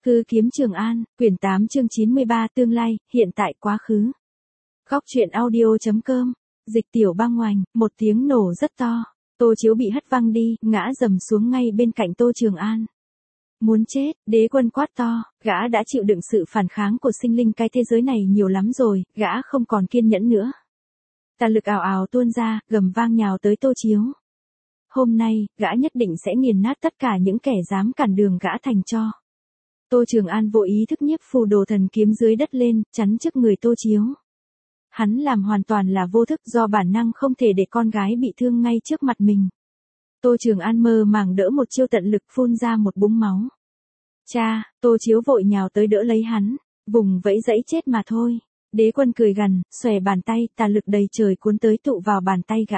Hư kiếm Trường An, quyển 8 chương 93 tương lai, hiện tại quá khứ. Góc truyện audio.com, dịch tiểu băng ngoành, một tiếng nổ rất to. Tô Chiếu bị hất văng đi, ngã rầm xuống ngay bên cạnh Tô Trường An. Muốn chết, Đế Quân quát to, gã đã chịu đựng sự phản kháng của sinh linh cái thế giới này nhiều lắm rồi, gã không còn kiên nhẫn nữa. Tà lực ào ào tuôn ra, gầm vang nhào tới Tô Chiếu. Hôm nay, gã nhất định sẽ nghiền nát tất cả những kẻ dám cản đường gã thành tro. Tô Trường An vô ý thức nhiếp phù đồ thần kiếm dưới đất lên, chắn trước người Tô Chiếu. Hắn làm hoàn toàn là vô thức do bản năng không thể để con gái bị thương ngay trước mặt mình. Tô Trường An mơ màng đỡ một chiêu tận lực phun ra một búng máu. Cha, Tô Chiếu vội nhào tới đỡ lấy hắn, vùng vẫy dẫy chết mà thôi. Đế Quân cười gằn, xòe bàn tay, tà lực đầy trời cuốn tới tụ vào bàn tay gã.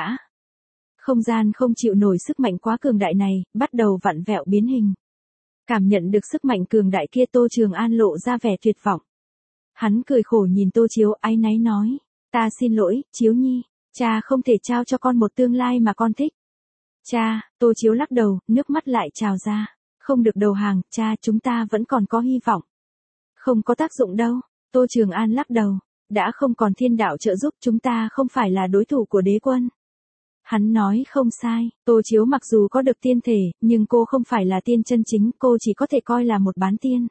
Không gian không chịu nổi sức mạnh quá cường đại này, bắt đầu vặn vẹo biến hình. Cảm nhận được sức mạnh cường đại kia, Tô Trường An lộ ra vẻ tuyệt vọng. Hắn cười khổ nhìn Tô Chiếu, áy náy nói, ta xin lỗi, Chiếu Nhi, cha không thể trao cho con một tương lai mà con thích. Cha, Tô Chiếu lắc đầu, nước mắt lại trào ra, không được đầu hàng, cha, chúng ta vẫn còn có hy vọng. Không có tác dụng đâu, Tô Trường An lắc đầu, đã không còn thiên đạo trợ giúp, chúng ta không phải là đối thủ của Đế Quân. Hắn nói không sai, Tô Chiếu mặc dù có được tiên thể, nhưng cô không phải là tiên chân chính, cô chỉ có thể coi là một bán tiên.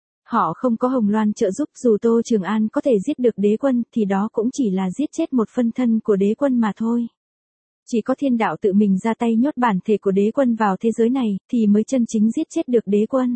Họ không có Hồng Loan trợ giúp, dù Tô Trường An có thể giết được Đế Quân thì đó cũng chỉ là giết chết một phân thân của Đế Quân mà thôi. Chỉ có thiên đạo tự mình ra tay nhốt bản thể của Đế Quân vào thế giới này thì mới chân chính giết chết được Đế Quân.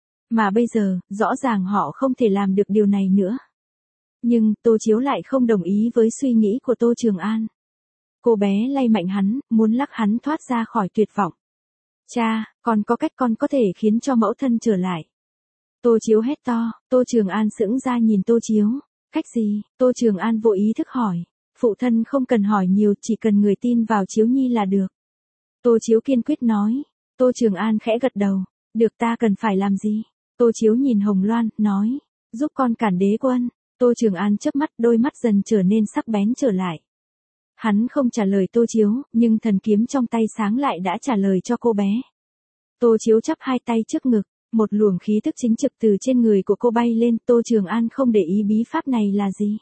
Mà bây giờ, rõ ràng họ không thể làm được điều này nữa. Nhưng, Tô Chiếu lại không đồng ý với suy nghĩ của Tô Trường An. Cô bé lay mạnh hắn, muốn lắc hắn thoát ra khỏi tuyệt vọng. Cha, còn có cách con có thể khiến cho mẫu thân trở lại. Tô Chiếu hét to, Tô Trường An sững ra nhìn Tô Chiếu. Cách gì? Tô Trường An vô ý thức hỏi. Phụ thân không cần hỏi nhiều, chỉ cần người tin vào Chiếu Nhi là được. Tô Chiếu kiên quyết nói. Tô Trường An khẽ gật đầu. Được, ta cần phải làm gì? Tô Chiếu nhìn Hồng Loan, nói. Giúp con cản Đế Quân. Tô Trường An chớp mắt, đôi mắt dần trở nên sắc bén trở lại. Hắn không trả lời Tô Chiếu, nhưng thần kiếm trong tay sáng lại đã trả lời cho cô bé. Tô Chiếu chắp hai tay trước ngực, một luồng khí tức chính trực từ trên người của cô bay lên, Tô Trường An không để ý bí pháp này là gì.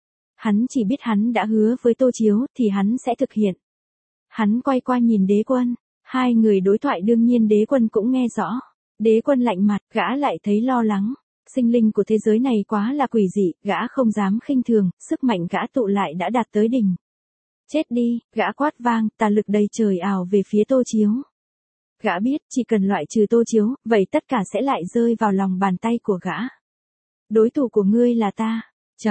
Hắn chỉ biết hắn đã hứa với Tô Chiếu thì hắn sẽ thực hiện. Hắn quay qua nhìn Đế Quân, hai người đối thoại đương nhiên Đế Quân cũng nghe rõ. Đế Quân lạnh mặt, gã lại thấy lo lắng. Sinh linh của thế giới này quá là quỷ dị, gã không dám khinh thường, sức mạnh gã tụ lại đã đạt tới đỉnh. Chết đi, gã quát vang, tà lực đầy trời ào về phía Tô Chiếu. Gã biết, chỉ cần loại trừ Tô Chiếu, vậy tất cả sẽ lại rơi vào lòng bàn tay của gã. Đối thủ của ngươi là ta.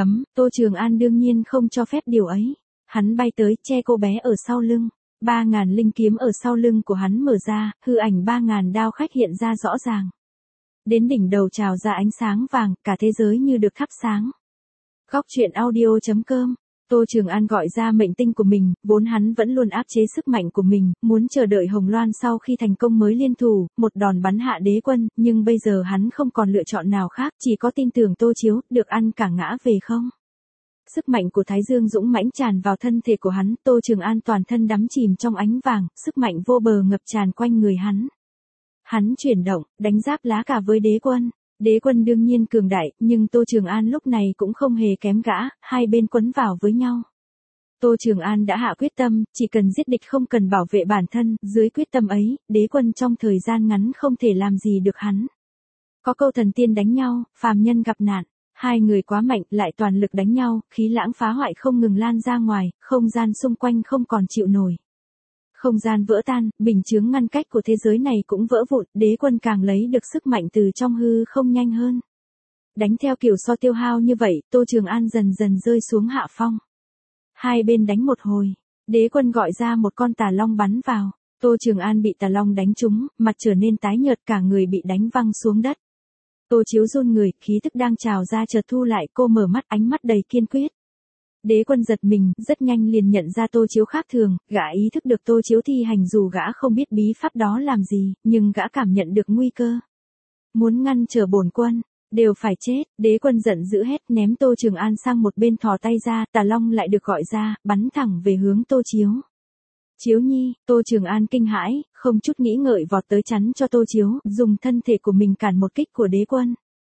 Tô Trường An đương nhiên không cho phép điều ấy. Hắn bay tới, che cô bé ở sau lưng. 3.000 linh kiếm ở sau lưng của hắn mở ra, hư ảnh 3.000 đao khách hiện ra rõ ràng. Đến đỉnh đầu trào ra ánh sáng vàng, cả thế giới như được thắp sáng. Góc truyện audio.com. Tô Trường An gọi ra mệnh tinh của mình, vốn hắn vẫn luôn áp chế sức mạnh của mình, muốn chờ đợi Hồng Loan sau khi thành công mới liên thủ, một đòn bắn hạ Đế Quân, nhưng bây giờ hắn không còn lựa chọn nào khác, chỉ có tin tưởng Tô Chiếu, được ăn cả ngã về không. Sức mạnh của Thái Dương dũng mãnh tràn vào thân thể của hắn, Tô Trường An toàn thân đắm chìm trong ánh vàng, sức mạnh vô bờ ngập tràn quanh người hắn. Hắn chuyển động, đánh giáp lá cả với Đế Quân. Đế Quân đương nhiên cường đại, nhưng Tô Trường An lúc này cũng không hề kém gã, hai bên quấn vào với nhau. Tô Trường An đã hạ quyết tâm, chỉ cần giết địch không cần bảo vệ bản thân, dưới quyết tâm ấy, Đế Quân trong thời gian ngắn không thể làm gì được hắn. Có câu thần tiên đánh nhau, phàm nhân gặp nạn, hai người quá mạnh lại toàn lực đánh nhau, khí lãng phá hoại không ngừng lan ra ngoài, không gian xung quanh không còn chịu nổi. Không gian vỡ tan, bình chướng ngăn cách của thế giới này cũng vỡ vụn, Đế Quân càng lấy được sức mạnh từ trong hư không nhanh hơn. Đánh theo kiểu so tiêu hao như vậy, Tô Trường An dần dần rơi xuống hạ phong. Hai bên đánh một hồi, Đế Quân gọi ra một con tà long bắn vào, Tô Trường An bị tà long đánh trúng, mặt trở nên tái nhợt, cả người bị đánh văng xuống đất. Tô Chiếu run người, khí tức đang trào ra chợt thu lại, cô mở mắt, ánh mắt đầy kiên quyết. Đế Quân giật mình, rất nhanh liền nhận ra Tô Chiếu khác thường, gã ý thức được Tô Chiếu thi hành dù gã không biết bí pháp đó làm gì, nhưng gã cảm nhận được nguy cơ. Muốn ngăn trở bổn quân, đều phải chết. Đế Quân giận dữ hét, ném Tô Trường An sang một bên, thò tay ra, tà long lại được gọi ra, bắn thẳng về hướng Tô Chiếu. Chiếu Nhi, Tô Trường An kinh hãi, không chút nghĩ ngợi vọt tới chắn cho Tô Chiếu, dùng thân thể của mình cản một kích của Đế Quân.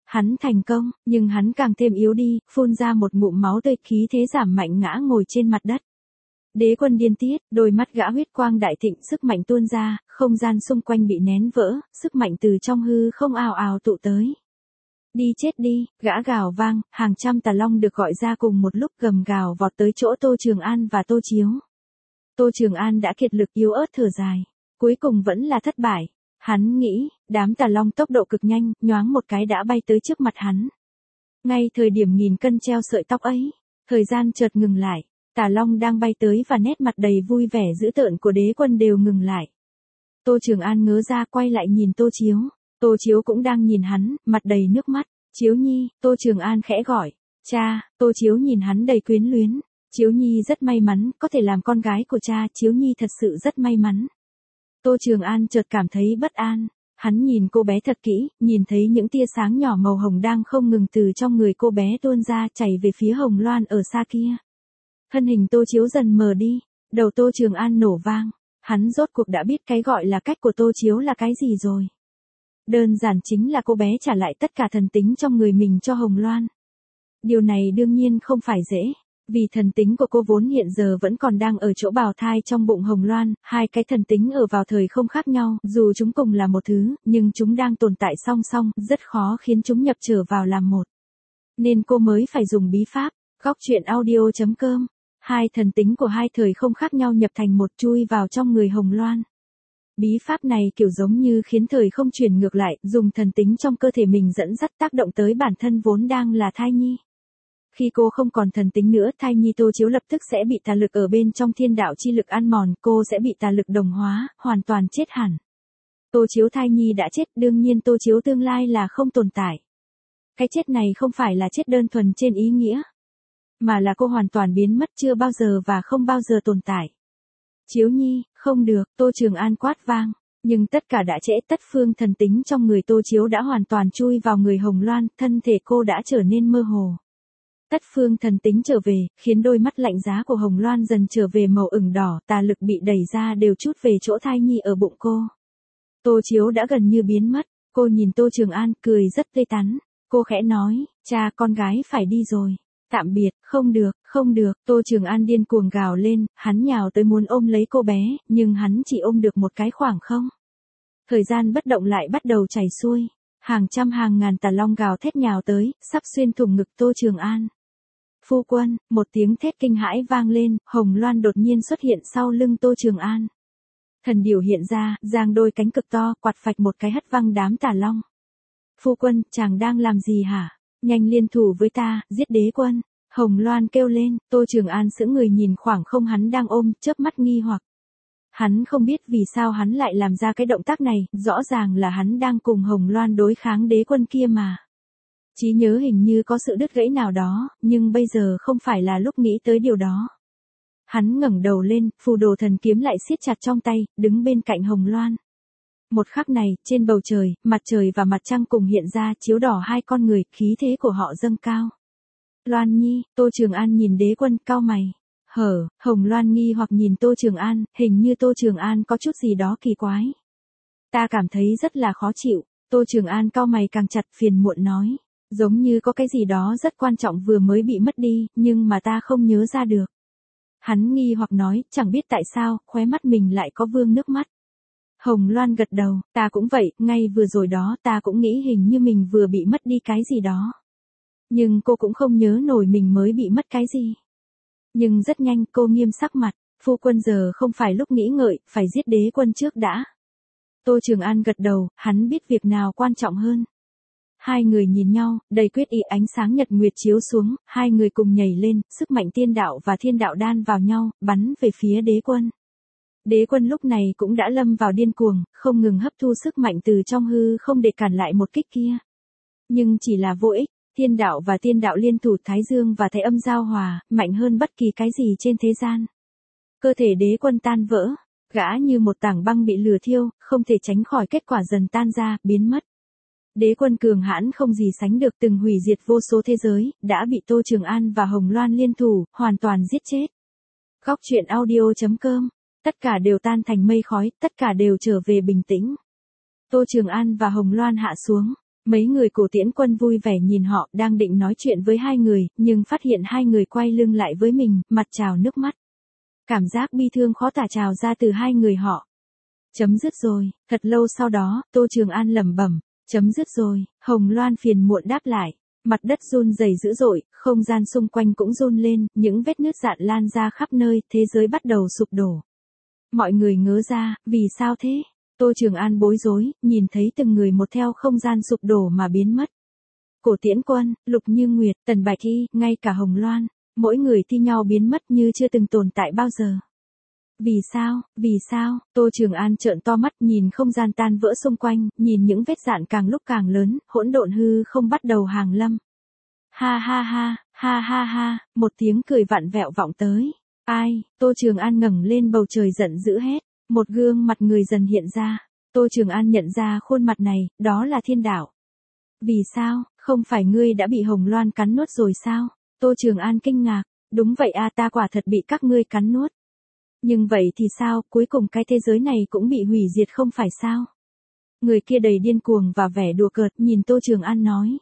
Hắn thành công, nhưng hắn càng thêm yếu đi, phun ra một ngụm máu tươi, khí thế giảm mạnh ngã ngồi trên mặt đất. Đế Quân điên tiết, đôi mắt gã huyết quang đại thịnh, sức mạnh tuôn ra, không gian xung quanh bị nén vỡ, sức mạnh từ trong hư không ào ào tụ tới. Đi chết đi, gã gào vang, hàng trăm tà long được gọi ra cùng một lúc gầm gào vọt tới chỗ Tô Trường An và Tô Chiếu. Tô Trường An đã kiệt lực yếu ớt thở dài, cuối cùng vẫn là thất bại. Hắn nghĩ, đám tà long tốc độ cực nhanh, nhoáng một cái đã bay tới trước mặt hắn. Ngay thời điểm nghìn cân treo sợi tóc ấy, thời gian chợt ngừng lại, tà long đang bay tới và nét mặt đầy vui vẻ dữ tợn của Đế Quân đều ngừng lại. Tô Trường An ngớ ra quay lại nhìn Tô Chiếu, Tô Chiếu cũng đang nhìn hắn, mặt đầy nước mắt. Chiếu Nhi, Tô Trường An khẽ gọi. Cha, Tô Chiếu nhìn hắn đầy quyến luyến. Chiếu Nhi rất may mắn, có thể làm con gái của cha, Chiếu Nhi thật sự rất may mắn. Tô Trường An chợt cảm thấy bất an. Hắn nhìn cô bé thật kỹ, nhìn thấy những tia sáng nhỏ màu hồng đang không ngừng từ trong người cô bé tuôn ra chảy về phía Hồng Loan ở xa kia. Thân hình Tô Chiếu dần mờ đi, đầu Tô Trường An nổ vang. Hắn rốt cuộc đã biết cái gọi là cách của Tô Chiếu là cái gì rồi. Đơn giản chính là cô bé trả lại tất cả thần tính trong người mình cho Hồng Loan. Điều này đương nhiên không phải dễ, vì thần tính của cô vốn hiện giờ vẫn còn đang ở chỗ bào thai trong bụng Hồng Loan, hai cái thần tính ở vào thời không khác nhau, dù chúng cùng là một thứ, nhưng chúng đang tồn tại song song, rất khó khiến chúng nhập trở vào làm một. Nên cô mới phải dùng bí pháp, góc truyện audio.com. Hai thần tính của hai thời không khác nhau nhập thành một, chui vào trong người Hồng Loan. Bí pháp này kiểu giống như khiến thời không chuyển ngược lại, dùng thần tính trong cơ thể mình dẫn dắt tác động tới bản thân vốn đang là thai nhi. Khi cô không còn thần tính nữa, thai nhi Tô Chiếu lập tức sẽ bị tà lực ở bên trong thiên đạo chi lực ăn mòn, cô sẽ bị tà lực đồng hóa, hoàn toàn chết hẳn. Tô Chiếu thai nhi đã chết, đương nhiên Tô Chiếu tương lai là không tồn tại. Cái chết này không phải là chết đơn thuần trên ý nghĩa, mà là cô hoàn toàn biến mất, chưa bao giờ và không bao giờ tồn tại. Chiếu Nhi, không được, Tô Trường An quát vang, nhưng tất cả đã trễ, tất phương thần tính trong người Tô Chiếu đã hoàn toàn chui vào người Hồng Loan, thân thể cô đã trở nên mơ hồ. Tất phương thần tính trở về, khiến đôi mắt lạnh giá của Hồng Loan dần trở về màu ửng đỏ, tà lực bị đẩy ra đều chút về chỗ thai nhi ở bụng cô. Tô Chiếu đã gần như biến mất, cô nhìn Tô Trường An, cười rất tươi tắn, cô khẽ nói, cha, con gái phải đi rồi. Tạm biệt, không được, không được, Tô Trường An điên cuồng gào lên, hắn nhào tới muốn ôm lấy cô bé, nhưng hắn chỉ ôm được một cái khoảng không. Thời gian bất động lại bắt đầu chảy xuôi, hàng trăm hàng ngàn tà long gào thét nhào tới, sắp xuyên thủng ngực Tô Trường An. Phu quân, một tiếng thét kinh hãi vang lên, Hồng Loan đột nhiên xuất hiện sau lưng Tô Trường An. Thần điểu hiện ra, giang đôi cánh cực to, quạt phạch một cái hất văng đám tà long. Phu quân, chàng đang làm gì hả? Nhanh liên thủ với ta, giết Đế Quân. Hồng Loan kêu lên, Tô Trường An sững người nhìn khoảng không hắn đang ôm, chớp mắt nghi hoặc. Hắn không biết vì sao hắn lại làm ra cái động tác này, rõ ràng là hắn đang cùng Hồng Loan đối kháng Đế Quân kia mà. Trí nhớ hình như có sự đứt gãy nào đó, nhưng bây giờ không phải là lúc nghĩ tới điều đó. Hắn ngẩng đầu lên, phù đồ thần kiếm lại siết chặt trong tay, đứng bên cạnh Hồng Loan. Một khắc này, trên bầu trời, mặt trời và mặt trăng cùng hiện ra, chiếu đỏ hai con người, khí thế của họ dâng cao. Loan Nhi, Tô Trường An nhìn Đế Quân, cau mày. Hồng Loan nghi hoặc nhìn Tô Trường An, hình như Tô Trường An có chút gì đó kỳ quái. Ta cảm thấy rất là khó chịu, Tô Trường An cau mày càng chặt, phiền muộn nói. Giống như có cái gì đó rất quan trọng vừa mới bị mất đi, nhưng mà ta không nhớ ra được. Hắn nghi hoặc nói, chẳng biết tại sao, khóe mắt mình lại có vương nước mắt. Hồng Loan gật đầu, ta cũng vậy, ngay vừa rồi đó ta cũng nghĩ hình như mình vừa bị mất đi cái gì đó. Nhưng cô cũng không nhớ nổi mình mới bị mất cái gì. Nhưng rất nhanh cô nghiêm sắc mặt, phu quân giờ không phải lúc nghĩ ngợi, phải giết Đế Quân trước đã. Tô Trường An gật đầu, hắn biết việc nào quan trọng hơn. Hai người nhìn nhau, đầy quyết ý, ánh sáng nhật nguyệt chiếu xuống, hai người cùng nhảy lên, sức mạnh tiên đạo và thiên đạo đan vào nhau, bắn về phía Đế Quân. Đế Quân lúc này cũng đã lâm vào điên cuồng, không ngừng hấp thu sức mạnh từ trong hư không để cản lại một kích kia. Nhưng chỉ là vô ích, thiên đạo và tiên đạo liên thủ, Thái Dương và Thái Âm giao hòa, mạnh hơn bất kỳ cái gì trên thế gian. Cơ thể Đế Quân tan vỡ, gã như một tảng băng bị lửa thiêu, không thể tránh khỏi kết quả dần tan ra, biến mất. Đế Quân cường hãn không gì sánh được, từng hủy diệt vô số thế giới, đã bị Tô Trường An và Hồng Loan liên thủ, hoàn toàn giết chết. Góc truyện audio.com, tất cả đều tan thành mây khói, tất cả đều trở về bình tĩnh. Tô Trường An và Hồng Loan hạ xuống, Mấy người Cổ Tiễn Quân vui vẻ nhìn họ, đang định nói chuyện với hai người, nhưng phát hiện hai người quay lưng lại với mình, mặt trào nước mắt. Cảm giác bi thương khó tả trào ra từ hai người họ. Chấm dứt rồi. Thật lâu sau đó, Tô Trường An lẩm bẩm, chấm dứt rồi. Hồng Loan phiền muộn đáp lại. Mặt đất run rẩy dữ dội, không gian xung quanh cũng run lên, những vết nứt rạn lan ra khắp nơi, thế giới bắt đầu sụp đổ. Mọi người ngớ ra, vì sao thế? Tô Trường An bối rối, nhìn thấy từng người một theo không gian sụp đổ mà biến mất. Cổ Tiễn Quân, Lục Như Nguyệt, Tần Bạch Y, ngay cả Hồng Loan, mỗi người thi nhau biến mất như chưa từng tồn tại bao giờ. Vì sao, vì sao? Tô Trường An trợn to mắt nhìn không gian tan vỡ xung quanh, nhìn những vết rạn càng lúc càng lớn, hỗn độn hư không bắt đầu hàng lâm. Ha ha ha, ha ha ha, một tiếng cười vặn vẹo vọng tới. Ai? Tô Trường An ngẩng lên bầu trời giận dữ hét. Một gương mặt người dần hiện ra. Tô Trường An nhận ra khuôn mặt này, đó là Thiên Đạo. Vì sao, không phải ngươi đã bị Hồng Loan cắn nuốt rồi sao? Tô Trường An kinh ngạc. Đúng vậy a, ta quả thật bị các ngươi cắn nuốt. Nhưng vậy thì sao, cuối cùng cái thế giới này cũng bị hủy diệt không phải sao? Người kia đầy điên cuồng và vẻ đùa cợt nhìn Tô Trường An nói.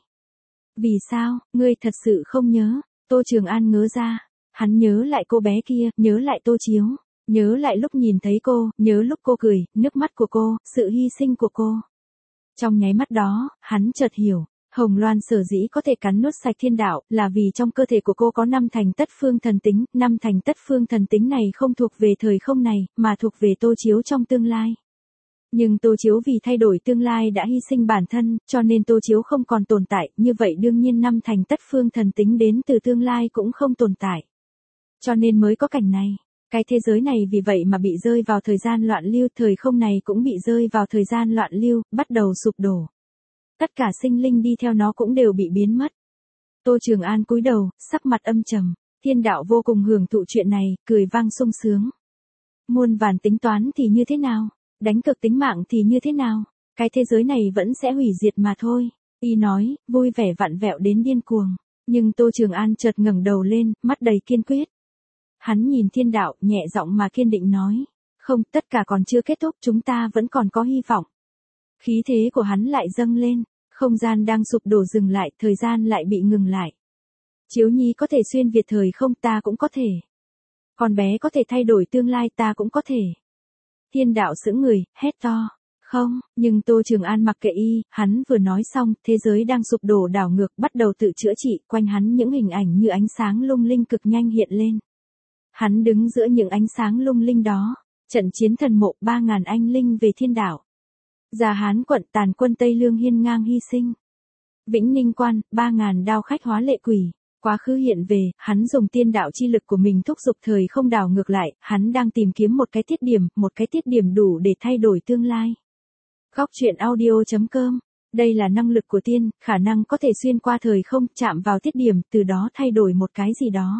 Vì sao, ngươi thật sự không nhớ? Tô Trường An ngớ ra. Hắn nhớ lại cô bé kia, nhớ lại Tô Chiếu. Nhớ lại lúc nhìn thấy cô, nhớ lúc cô cười, nước mắt của cô, sự hy sinh của cô. Trong nháy mắt đó, hắn chợt hiểu. Hồng Loan sở dĩ có thể cắn nuốt sạch Thiên Đạo, là vì trong cơ thể của cô có 5 thành tất phương thần tính, 5 thành tất phương thần tính này không thuộc về thời không này, mà thuộc về Tô Chiếu trong tương lai. Nhưng Tô Chiếu vì thay đổi tương lai đã hy sinh bản thân, cho nên Tô Chiếu không còn tồn tại, như vậy đương nhiên 5 thành tất phương thần tính đến từ tương lai cũng không tồn tại. Cho nên mới có cảnh này. Cái thế giới này vì vậy mà bị rơi vào thời gian loạn lưu, thời không này cũng bị rơi vào thời gian loạn lưu, bắt đầu sụp đổ. Tất cả sinh linh đi theo nó cũng đều bị biến mất. Tô Trường An cúi đầu, sắc mặt âm trầm. Thiên Đạo vô cùng hưởng thụ chuyện này, cười vang sung sướng. Muôn vàn tính toán thì như thế nào? Đánh cược tính mạng thì như thế nào? Cái thế giới này vẫn sẽ hủy diệt mà thôi. Y nói, vui vẻ vặn vẹo đến điên cuồng. Nhưng Tô Trường An chợt ngẩng đầu lên, mắt đầy kiên quyết. Hắn nhìn Thiên Đạo, nhẹ giọng mà kiên định nói. Không, tất cả còn chưa kết thúc, chúng ta vẫn còn có hy vọng. Khí thế của hắn lại dâng lên. Không gian đang sụp đổ dừng lại, thời gian lại bị ngừng lại. Chiếu Nhi có thể xuyên việt thời không, ta cũng có thể. Con bé có thể thay đổi tương lai, ta cũng có thể. Thiên Đạo sững người, hét to. Không, nhưng Tô Trường An mặc kệ y, hắn vừa nói xong, thế giới đang sụp đổ đảo ngược, bắt đầu tự chữa trị, quanh hắn những hình ảnh như ánh sáng lung linh cực nhanh hiện lên. Hắn đứng giữa những ánh sáng lung linh đó. Trận chiến thần mộ 3.000 anh linh về Thiên Đạo. Già Hán quận tàn quân Tây Lương hiên ngang hy sinh. Vĩnh Ninh quan, 3.000 đao khách hóa lệ quỷ. Quá khứ hiện về, hắn dùng tiên đạo chi lực của mình thúc giục thời không đảo ngược lại, hắn đang tìm kiếm một cái tiết điểm đủ để thay đổi tương lai. Góc truyện audio.com. Đây là năng lực của tiên, khả năng có thể xuyên qua thời không, chạm vào tiết điểm, từ đó thay đổi một cái gì đó.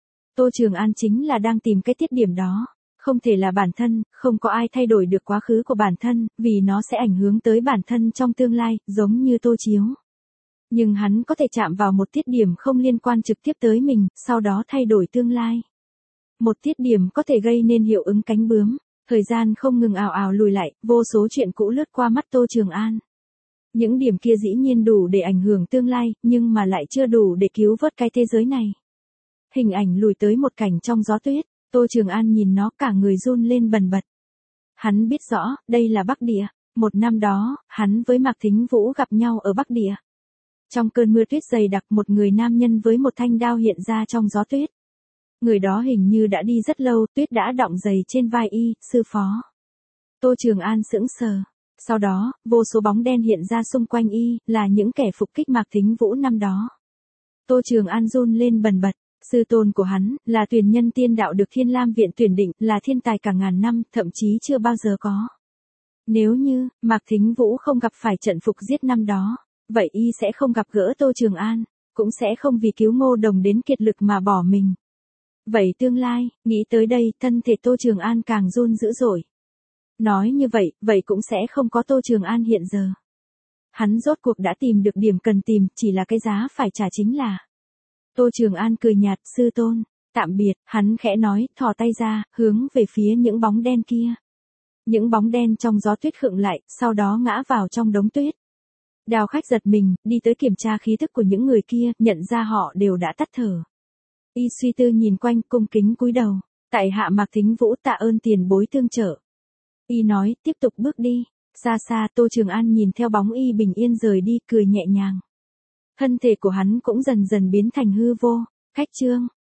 Tô Trường An chính là đang tìm cái tiết điểm đó. Không thể là bản thân, không có ai thay đổi được quá khứ của bản thân, vì nó sẽ ảnh hưởng tới bản thân trong tương lai, giống như Tô Chiếu. Nhưng hắn có thể chạm vào một tiết điểm không liên quan trực tiếp tới mình, sau đó thay đổi tương lai. Một tiết điểm có thể gây nên hiệu ứng cánh bướm, thời gian không ngừng ào ào lùi lại, vô số chuyện cũ lướt qua mắt Tô Trường An. Những điểm kia dĩ nhiên đủ để ảnh hưởng tương lai, nhưng mà lại chưa đủ để cứu vớt cái thế giới này. Hình ảnh lùi tới một cảnh trong gió tuyết. Tô Trường An nhìn nó cả người run lên bần bật. Hắn biết rõ, đây là Bắc Địa. Một năm đó, hắn với Mạc Thính Vũ gặp nhau ở Bắc Địa. Trong cơn mưa tuyết dày đặc, một người nam nhân với một thanh đao hiện ra trong gió tuyết. Người đó hình như đã đi rất lâu, tuyết đã đọng dày trên vai y, sư phó. Tô Trường An sững sờ. Sau đó, vô số bóng đen hiện ra xung quanh y, là những kẻ phục kích Mạc Thính Vũ năm đó. Tô Trường An run lên bần bật. Sư tôn của hắn, là tuyển nhân tiên đạo được Thiên Lam Viện tuyển định, là thiên tài cả ngàn năm, thậm chí chưa bao giờ có. Nếu như, Mạc Thính Vũ không gặp phải trận phục giết năm đó, vậy y sẽ không gặp gỡ Tô Trường An, cũng sẽ không vì cứu Ngô Đồng đến kiệt lực mà bỏ mình. Vậy tương lai, nghĩ tới đây, thân thể Tô Trường An càng run dữ dội. Nói như vậy, vậy cũng sẽ không có Tô Trường An hiện giờ. Hắn rốt cuộc đã tìm được điểm cần tìm, chỉ là cái giá phải trả chính là. Tô Trường An cười nhạt, sư tôn, tạm biệt, hắn khẽ nói, thò tay ra, hướng về phía những bóng đen kia. Những bóng đen trong gió tuyết khựng lại, sau đó ngã vào trong đống tuyết. Đào Khách giật mình, đi tới kiểm tra khí thức của những người kia, nhận ra họ đều đã tắt thở. Y suy tư nhìn quanh, cung kính cúi đầu. Tại hạ Mạc Thính Vũ tạ ơn tiền bối tương trợ. Y nói, tiếp tục bước đi. Xa xa, Tô Trường An nhìn theo bóng y bình yên rời đi, cười nhẹ nhàng. Thân thể của hắn cũng dần dần biến thành hư vô. Khách trương.